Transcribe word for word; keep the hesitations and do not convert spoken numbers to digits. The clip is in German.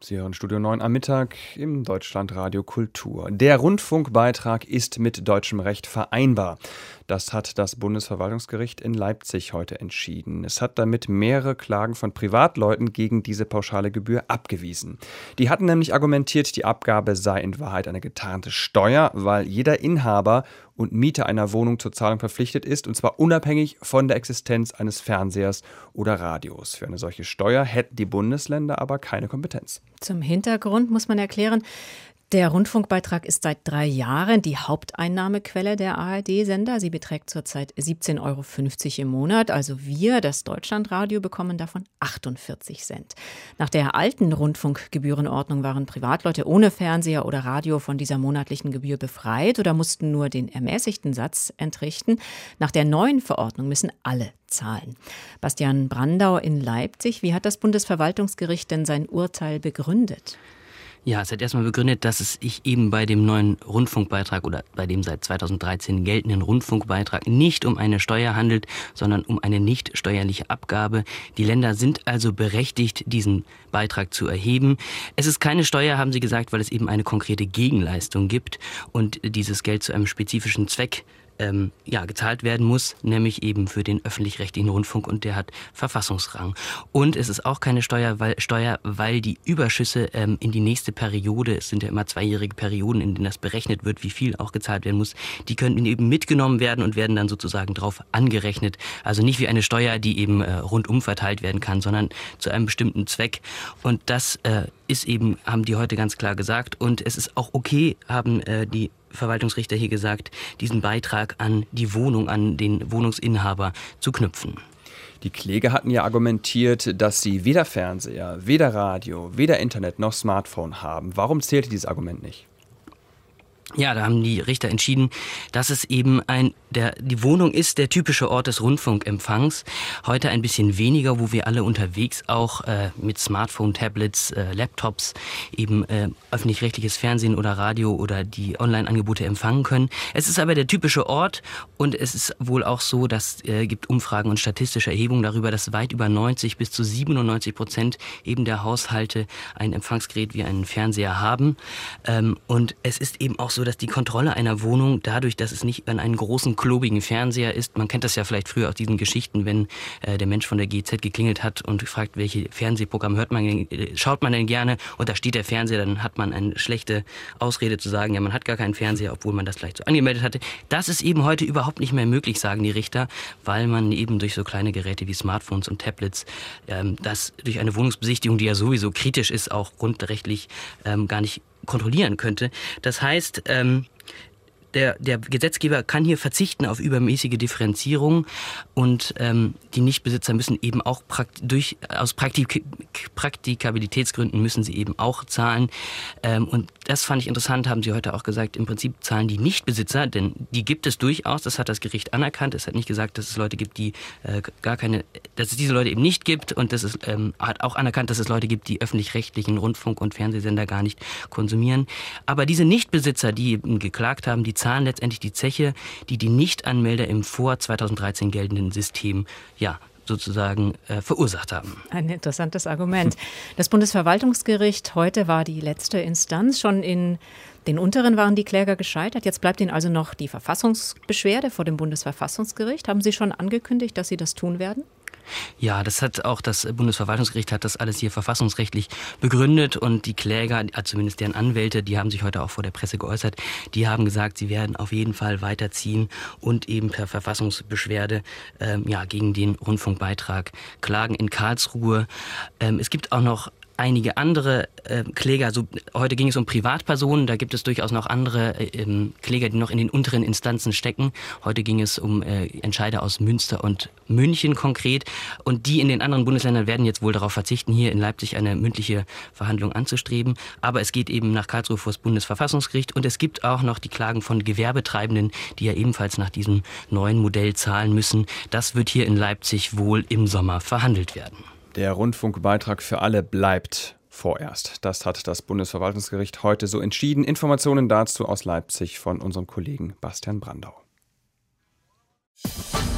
Sie hören Studio neun am Mittag im Deutschlandradio Kultur. Der Rundfunkbeitrag ist mit deutschem Recht vereinbar. Das hat das Bundesverwaltungsgericht in Leipzig heute entschieden. Es hat damit mehrere Klagen von Privatleuten gegen diese pauschale Gebühr abgewiesen. Die hatten nämlich argumentiert, die Abgabe sei in Wahrheit eine getarnte Steuer, weil jeder Inhaber und Mieter einer Wohnung zur Zahlung verpflichtet ist, und zwar unabhängig von der Existenz eines Fernsehers oder Radios. Für eine solche Steuer hätten die Bundesländer aber keine Kompetenz. Zum Hintergrund muss man erklären, der Rundfunkbeitrag ist seit drei Jahren die Haupteinnahmequelle der A R D-Sender. Sie beträgt zurzeit siebzehn Euro fünfzig im Monat. Also wir, das Deutschlandradio, bekommen davon achtundvierzig Cent. Nach der alten Rundfunkgebührenordnung waren Privatleute ohne Fernseher oder Radio von dieser monatlichen Gebühr befreit oder mussten nur den ermäßigten Satz entrichten. Nach der neuen Verordnung müssen alle zahlen. Bastian Brandau in Leipzig, wie hat das Bundesverwaltungsgericht denn sein Urteil begründet? Ja, es hat erstmal begründet, dass es sich eben bei dem neuen Rundfunkbeitrag oder bei dem seit zweitausenddreizehn geltenden Rundfunkbeitrag nicht um eine Steuer handelt, sondern um eine nicht steuerliche Abgabe. Die Länder sind also berechtigt, diesen Beitrag zu erheben. Es ist keine Steuer, haben sie gesagt, weil es eben eine konkrete Gegenleistung gibt und dieses Geld zu einem spezifischen Zweck Ähm, ja, gezahlt werden muss, nämlich eben für den öffentlich-rechtlichen Rundfunk, und der hat Verfassungsrang. Und es ist auch keine Steuer, weil, Steuer, weil die Überschüsse ähm, in die nächste Periode, es sind ja immer zweijährige Perioden, in denen das berechnet wird, wie viel auch gezahlt werden muss, die können eben mitgenommen werden und werden dann sozusagen drauf angerechnet. Also nicht wie eine Steuer, die eben äh, rundum verteilt werden kann, sondern zu einem bestimmten Zweck. Und das äh, ist eben, haben die heute ganz klar gesagt. Und es ist auch okay, haben äh, die Verwaltungsrichter hier gesagt, diesen Beitrag an die Wohnung, an den Wohnungsinhaber zu knüpfen. Die Kläger hatten ja argumentiert, dass sie weder Fernseher, weder Radio, weder Internet noch Smartphone haben. Warum zählte dieses Argument nicht? Ja, da haben die Richter entschieden, dass es eben ein, der, die Wohnung ist der typische Ort des Rundfunkempfangs. Heute ein bisschen weniger, wo wir alle unterwegs auch äh, mit Smartphone, Tablets, äh, Laptops eben äh, öffentlich-rechtliches Fernsehen oder Radio oder die Online-Angebote empfangen können. Es ist aber der typische Ort, und es ist wohl auch so, dass es äh, gibt Umfragen und statistische Erhebungen darüber, dass weit über neunzig bis zu siebenundneunzig Prozent eben der Haushalte ein Empfangsgerät wie einen Fernseher haben. Ähm, und es ist eben auch so, dass die Kontrolle einer Wohnung dadurch, dass es nicht an einen großen, klobigen Fernseher ist, man kennt das ja vielleicht früher aus diesen Geschichten, wenn äh, der Mensch von der G Z geklingelt hat und fragt, welche Fernsehprogramme hört man, äh, schaut man denn gerne, und da steht der Fernseher, dann hat man eine schlechte Ausrede zu sagen, ja, man hat gar keinen Fernseher, obwohl man das vielleicht so angemeldet hatte. Das ist eben heute überhaupt nicht mehr möglich, sagen die Richter, weil man eben durch so kleine Geräte wie Smartphones und Tablets ähm, das durch eine Wohnungsbesichtigung, die ja sowieso kritisch ist, auch grundrechtlich ähm, gar nicht kontrollieren könnte. Das heißt, ähm, der, der Gesetzgeber kann hier verzichten auf übermäßige Differenzierung, und ähm, die Nichtbesitzer müssen eben auch prakt- durch, aus Praktik- Praktikabilitätsgründen müssen sie eben auch zahlen. Ähm, und das fand ich interessant, haben sie heute auch gesagt, im Prinzip zahlen die Nichtbesitzer, denn die gibt es durchaus, das hat das Gericht anerkannt. Es hat nicht gesagt, dass es Leute gibt, die äh, gar keine, dass es diese Leute eben nicht gibt, und das ist, ähm, hat auch anerkannt, dass es Leute gibt, die öffentlich-rechtlichen Rundfunk- und Fernsehsender gar nicht konsumieren. Aber diese Nichtbesitzer, die eben geklagt haben, die zahlen letztendlich die Zeche, die die Nichtanmelder im vor zweitausenddreizehn geltenden System ja sozusagen äh, verursacht haben. Ein interessantes Argument. Das Bundesverwaltungsgericht, heute war die letzte Instanz. Schon in den unteren waren die Kläger gescheitert. Jetzt bleibt Ihnen also noch die Verfassungsbeschwerde vor dem Bundesverfassungsgericht. Haben Sie schon angekündigt, dass Sie das tun werden? Ja, das hat auch das Bundesverwaltungsgericht hat das alles hier verfassungsrechtlich begründet, und die Kläger, zumindest deren Anwälte, die haben sich heute auch vor der Presse geäußert, die haben gesagt, sie werden auf jeden Fall weiterziehen und eben per Verfassungsbeschwerde ähm, ja, gegen den Rundfunkbeitrag klagen in Karlsruhe. Ähm, es gibt auch noch einige andere äh, Kläger, also heute ging es um Privatpersonen, da gibt es durchaus noch andere äh, Kläger, die noch in den unteren Instanzen stecken. Heute ging es um äh, Entscheider aus Münster und München konkret, und die in den anderen Bundesländern werden jetzt wohl darauf verzichten, hier in Leipzig eine mündliche Verhandlung anzustreben. Aber es geht eben nach Karlsruhe vor das Bundesverfassungsgericht, und es gibt auch noch die Klagen von Gewerbetreibenden, die ja ebenfalls nach diesem neuen Modell zahlen müssen. Das wird hier in Leipzig wohl im Sommer verhandelt werden. Der Rundfunkbeitrag für alle bleibt vorerst. Das hat das Bundesverwaltungsgericht heute so entschieden. Informationen dazu aus Leipzig von unserem Kollegen Bastian Brandau.